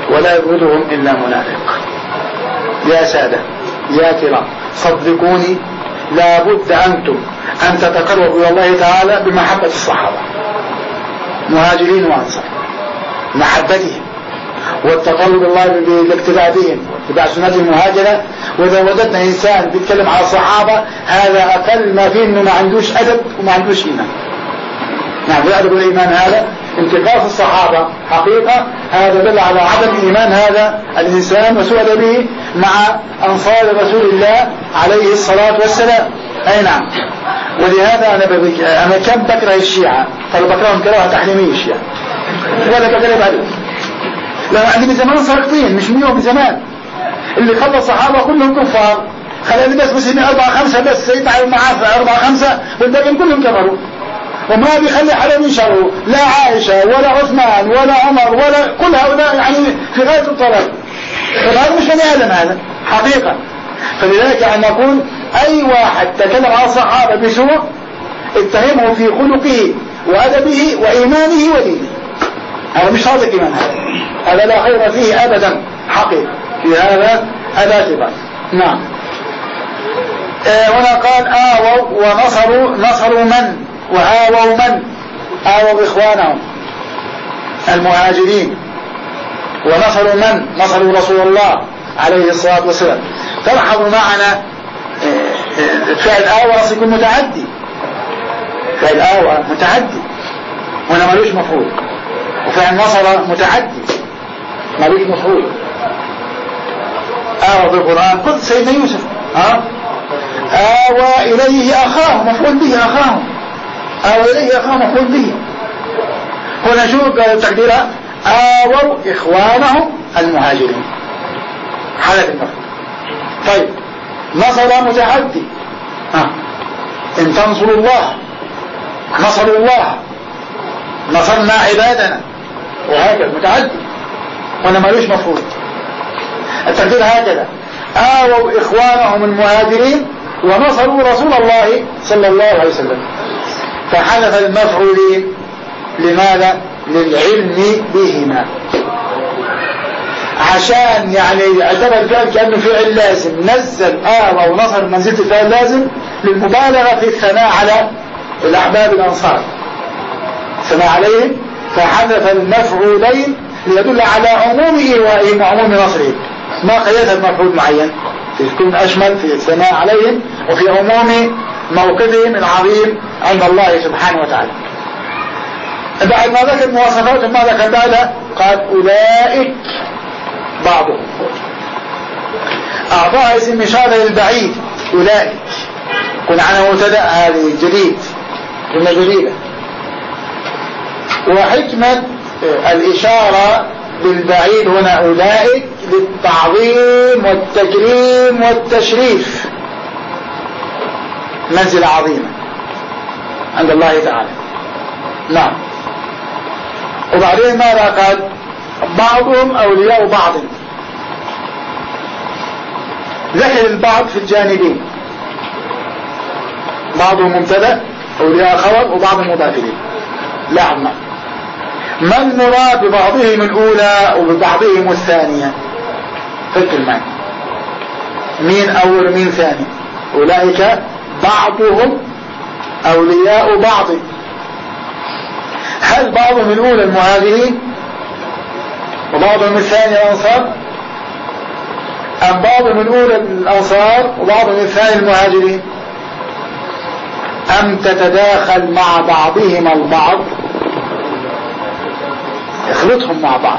A: ولا يبغضهم إلا منافق. يا سادة يا كرام، صدقوني لابد أنتم أن تتقربوا إلى الله تعالى بمحبة الصحابة مهاجرين وأنصار، محبتهم والتقرب الله بالاقتداء بهم واتباع سنتهم المهاجرة. وإذا وجدنا إنسان بيتكلم على الصحابة هذا أقل ما فيه إنه ما عندوش أدب وما عندوش إيمان. نعم، الأدب والإيمان هذا انتقاص الصحابة حقيقة، هذا دل على عدم إيمان هذا الإنسان وسوء أدبه مع أنصار رسول الله عليه الصلاة والسلام. أي نعم. ولهذا أنا ببك... أنا كم بكره الشيعة، فلو بكرههم كراهة تحريمية الشيعة ولا بكره بعد، لأن عندي من زمان ساقطين مش منهم من زمان. اللي خلى الصحابة كلهم كفار، خلى بس مسلمين أربعة خمسة بس، سيدنا علي بن عاص أربعة خمسة والباقيين كلهم كفروا، وما بيخلي حدا ينشروا، لا عائشة ولا عثمان ولا عمر ولا كل هؤلاء يعني في غاية الطلاق. فهذا مش بني آدم هذا حقيقة. فلذلك أن نقول أي واحد تكلم عن الصحابة بسوء اتهمه في خلقه وأدبه وإيمانه ودينه، هذا مش صادق إيمان، هذا هذا لا خير فيه أبدا حقيقة في هذا الاعتبار. نعم. آه هنا قال آووا ونصروا، نصروا من وآووا من؟ آووا إخوانهم المهاجرين، ونصروا من؟ نصروا رسول الله عليه الصلاة والسلام. تلاحظوا معنا فعل آوى يكون متعدي، فعل آوى متعدي هنا ملوش مفعول، وفعل نصر متعدي ملوش مفعول. آوى في القرآن قد سيدنا يوسف ها آوى إليه أخاه مفعول به، أخاه آوى إليه أخاه مفعول به. هنا شوف تقديرها آووا إخوانهم المهاجرين حالة المفعول. طيب نصر متعدي، ها إن تنصروا الله نصروا الله، نصرنا عبادنا، وهكذا متعدي وانا مالوش مفروض. التقدير هكذا آووا إخوانهم المهاجرين ونصروا رسول الله صلى الله عليه وسلم، فحدث المفعولين لماذا؟ للعلم بهما، عشان يعني اعتبر الفعل كأنه فعل لازم، نزل آوى ونصر منزلة الفعل لازم للمبالغة في الثناء على الأحباب الأنصار، الثناء عليهم، فحدث المفعولين ليدل على عموم إيوائهم وعموم نصرهم، ما قيدها المفعول معين، يكون أشمل في الثناء عليهم وفي عموم موقفهم العظيم عند الله سبحانه وتعالى. بعد ما ذكر مواصفات ما ذكر بعدها قال أولئك بعضهم، أعطاها اسم إشارة للبعيد أولئك، كن عنه مبتدأ هذه الجديد جملة جديدة. وحكمة الإشارة بالبعيد هنا أولئك للتعظيم والتكريم والتشريف، منزلة عظيمة عند الله تعالى. نعم. وبعدين ماذا قال؟ بعضهم أولياء بعض، ذكر البعض في الجانبين، بعضهم مبتدأ أولياء خبر وبعضهم مضافين. لاحظ ما المراد ببعضهم الأولى وببعضهم الثانية؟ فكر معي، مين أول ومين ثاني؟ أولئك بعضهم أولياء بعض، هل بعضهم الأولى المهاجرين وبعضهم الثاني الأنصار، أم بعضهم الأولى الأنصار وبعضهم الثاني المهاجرين، أم تتداخل مع بعضهم البعض، يخلطهم مع بعض،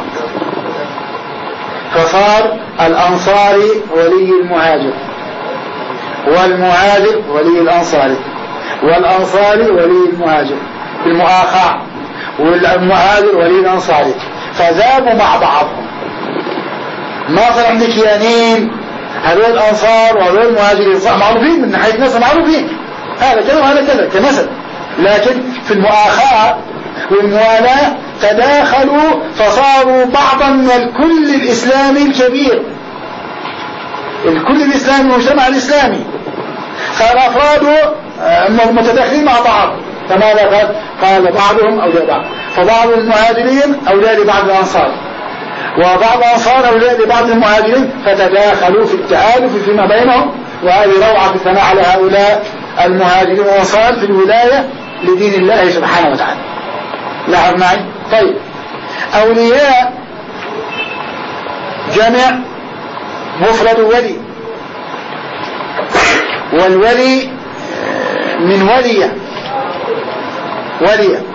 A: فصار الأنصاري ولي المهاجر، والمهاجر ولي الأنصاري، والأنصاري ولي المهاجر بالمؤاخاة، والمهاجر ولي الأنصاري، فذابوا مع بعضهم، ما صار عندك كيانين، هذول الأنصار وهذول المهاجرين صار معروفين من حيث نسب، معروفين هذا كذا وهذا كذا كنسب، لكن في المؤاخاة والموالاة تداخلوا فصاروا بعضا من الكل الإسلامي الكبير، الكل الإسلامي والمجتمع الإسلامي، صار أفراده متداخلين مع بعض. فماذا قال؟ قال بعضهم أولياء بعض، فبعض المهاجرين أولياء لبعض الأنصار، وبعض أنصار أولياء لبعض المهاجرين فتداخلوا في التآلف فيما بينهم. وهذه روعة الثناء على هؤلاء المهاجرين والأنصار في الولاية لدين الله سبحانه وتعالى. لاحظ معي. طيب، أولياء جمع مفرد ولي، والولي من ولي ولي،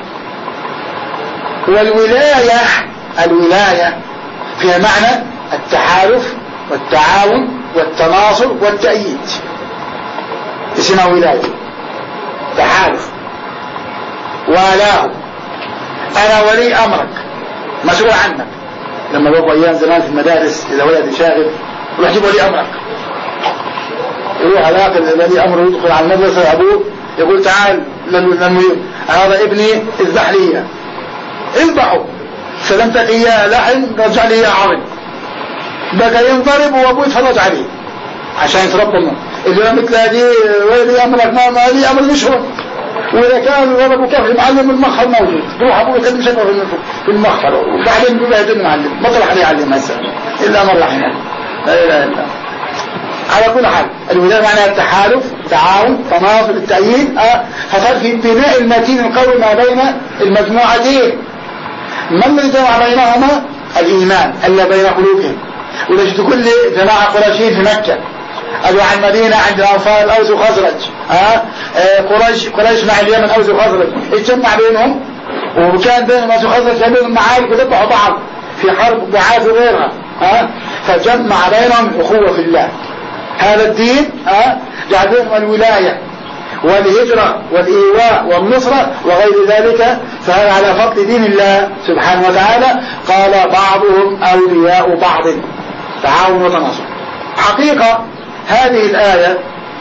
A: والولاية الولاية فيها معنى التحالف والتعاون والتناصر والتأييد، اسمها ولاية. تحالف والاه، أنا ولي أمرك مسؤول عنك. لما بقوا أيام زمان في المدارس إذا ولد شاغب يروح يجيب ولي أمرك، يروح هذاك الذي أمره يدخل على المدرسة، أبوه يقول تعال للمدير هذا ابني اذبح لي إياه، اذبحه، سلمتك إياه لحم رجع لي إياه عظم، بقى ينضرب وأبوه يتفرج عليه عشان يتربى منه. اللي لم تلاقيه ولي أمرك ما ما لي أمر مشهور. وإذا كان ضربه كيف المعلم المخر موجود، تروح أبوه يكلم شكله في المخر وبعدين بيبهد المعلم، ما طلع عليه يعلم هسه إلا من رحمه. لا إله إلا الله. على كل حال الولاية معناها التحالف، التعاون، تناصر، التأييد. أه فصار في بناء المتين القوي ما بين المجموعتين. ما الذي جمع بينهما؟ الإيمان اللي بين قلوبهم. ولجد كل جماعة قريشين في مكة قالوا عن المدينة عند الأنصار الأوس وخزرج، أه قريش قريش مع اليمن أوس وخزرج اتجمع بينهم، وكان بين الأوس وخزرج كان بينهم معارك وذبحوا بعض في حرب بعاث وغيرها. أه فجمع بينهم الأخوة في الله. هذا الدين أه جعل بينهم الولاية والهجرة والإيواء والنصرة وغير ذلك. فهذا على فضل دين الله سبحانه وتعالى. قال بعضهم أولياء بعض، تعاون وتناصر. حقيقة هذه الآية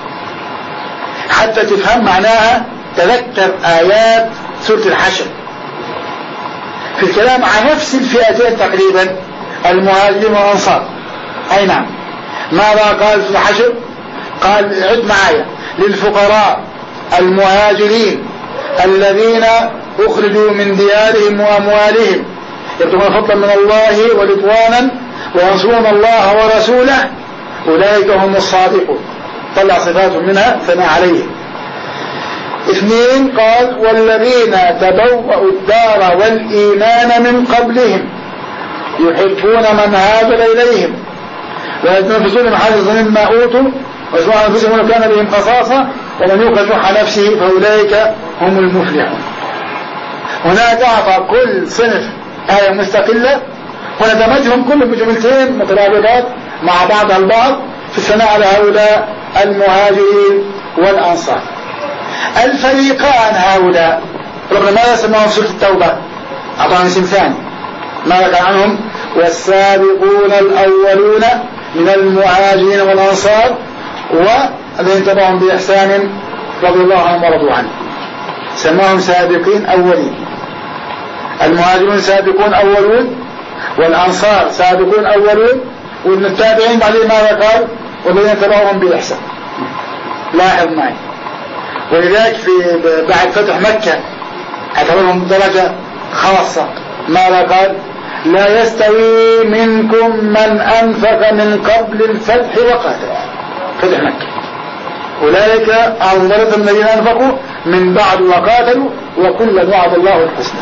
A: حتى تفهم معناها تذكر آيات سورة الحشر في الكلام عن نفس الفئتين تقريبا، المهاجرين والأنصار. أي نعم. ماذا قال في الحشر؟ قال عد معايا: للفقراء المهاجرين الذين أخرجوا من ديارهم وأموالهم يبتغون فضلا من الله ورضوانا وينصرون الله ورسوله أولئك هم الصادقون. طلع صفاتهم منها ثناء عليهم. اثنين قال: والذين تبوأوا الدار والإيمان من قبلهم يحبون من هاجر إليهم ويتنفسون محاسن مما أوتوا ويسمعون أنفسهم ولو كان بهم خصاصة ومن يوق شح نفسه فأولئك هم المفلحون. هناك أعطى كل صنف آية مستقلة وندمجهم كلهم بجملتين مترابطات مع بعض البعض في الثناء على هؤلاء المهاجرين والأنصار. الفريقان هؤلاء ربنا ماذا سماهم في سورة التوبة؟ أعطاهم اسم ثاني. ماذا كان عنهم؟ والسابقون الأولون من المهاجرين والأنصار والذين تبعهم بإحسان رضي الله عنهم ورضوا عنه. سماهم سابقين أولين. المهاجرون سابقون أولون والأنصار سابقون أولون، وابن التابعين بعدين ماذا قال؟ والذين تبعهم بإحسان. لاحظ معي. ولذلك في بعد فتح مكة اعتبرهم درجة خاصة. ماذا قال؟ لا يستوي منكم من أنفق من قبل الفتح وقاتل. فتح مكة أولئك أفضل من الذين أنفقوا من بعد وقاتلوا وكل وعد الله الحسنى.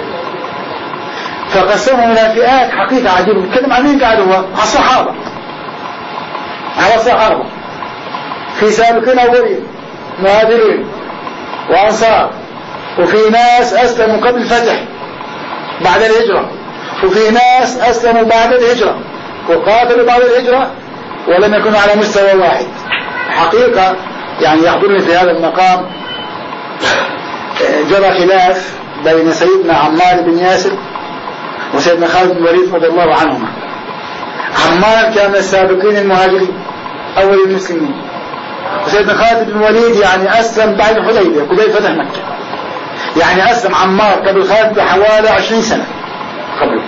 A: فقسموا إلى فئات حقيقة عجيبة. بيتكلم عن مين؟ قاعد هو على الصحابة، على الصحابة في سابقين أولين مهاجرين وأنصار، وفي ناس أسلموا قبل الفتح بعد الهجرة، وفي ناس أسلموا بعد الهجرة وقاتلوا بعد الهجرة ولم يكونوا على مستوى واحد. حقيقة يعني يحضرني في هذا المقام جرى خلاف بين سيدنا عمار بن ياسر وسيدنا خالد بن الوليد رضي الله عنهما. عمار كان من السابقين المهاجرين أول المسلمين، وسيدنا خالد بن الوليد يعني أسلم بعد الحديبية، حديبية فتح مكة، يعني أسلم عمار قبل خالد بحوالي عشرين سنة قبله.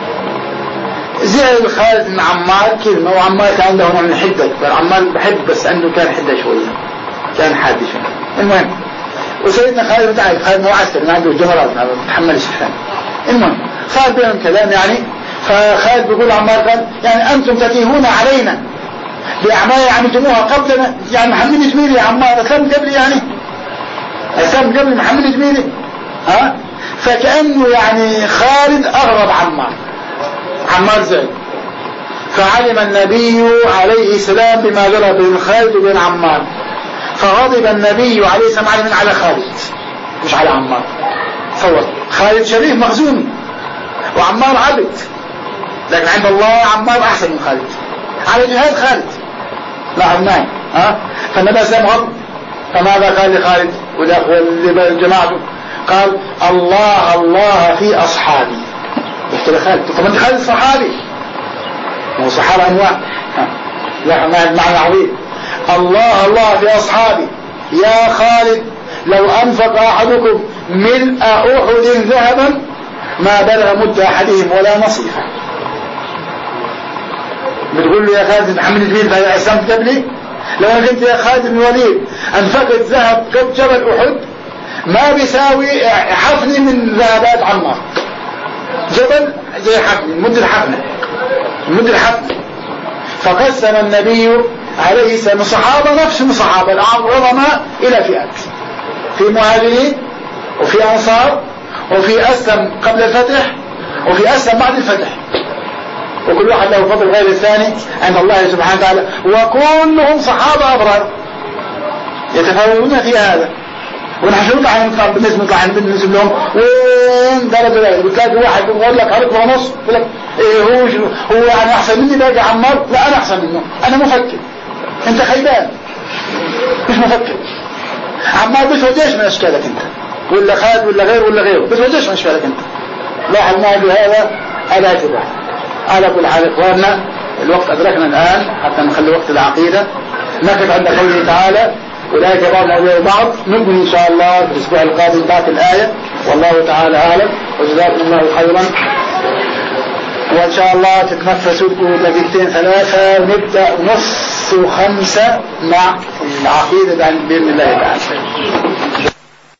A: زعل خالد بن عمار كلمة، وعمار كان عنده نوع من الحدة، عمار بحب بس عنده كان حدة شوية، كان حاد شوية. المهم وسيدنا خالد بن عمار خالد بن عسكري ما عنده جمرات ما بتحمل الشفان. المهم صار بينهم كلام يعني، فخالد بيقول عمار قال يعني أنتم تتيهون علينا بأعمال عملتموها قبلنا، يعني محمد جميلي يا عمار أسلم قبلي، يعني أسلم قبل محمد جميلي ها. فكأنه يعني خالد أغرب عمار، عمار زي. فعلم النبي عليه السلام بما جرى بين خالد وبين عمار، فغضب النبي عليه السلام على من؟ على خالد مش على عمار. تصور خالد شريف مخزون وعمار عبد، لكن عند الله عمار أحسن من خالد على جهاد خالد لا عمناه ها. فالنبي صلى الله عليه وسلم فماذا قال لخالد والجماعة؟ قال الله الله في أصحابي. قلت لخالد طب انت خالد صحابي، هو صحابة أنواع لا معنى عظيم. الله الله في أصحابي يا خالد لو أنفق أحدكم ملء أحد ذهبا ما بلغ مد أحدهم ولا نصيفه. بتقول له يا خالد محمد الدين فهي أسلمت قبلي؟ لو أنا كنت يا خالد بن الوليد أنفقت ذهب قد جبل أحد ما بيساوي حفن من ذهبات عمار. جبل زي حفن مد الحفن مد الحفن. فقسم النبي عليه السلام الصحابة نفسهم الصحابة العظماء إلى فئات، في مهاجرين وفي أنصار وفي أسلم قبل الفتح وفي أسلم بعد الفتح، وكل واحد له فضل غير الثاني عند الله سبحانه وتعالى، وكلهم صحابة أبرار يتفاوتون في هذا. ونحن شو نطلع نطلع بالنسبة نطلع بالنسبة لهم وين درجة ذلك. بتلاقي واحد بيقول لك عرض ونص يقول لك إيه هو هو يعني أحسن مني باقي عمار؟ لا أنا أحسن منه، أنا مفكر، أنت خيبان مش مفكر. عمار بتوجهش من أشكالك أنت ولا خالد ولا غير ولا غيره، بتوجهش من أشكالك أنت. لاحظ معي بهذا الاعتبار. على كل حال إخواننا الوقت أدركنا الآن حتى نخلي وقت العقيدة. نقف عند قوله تعالى أولئك بعض أولياء بعض. نكمل إن شاء الله في الأسبوع القادم باقي الآية، والله تعالى أعلم، وجزاكم الله خيرا. وإن شاء الله تتنفسوا دقيقتين ثلاثة ونبدأ نص وخمسة مع العقيدة بإذن الله تعالى.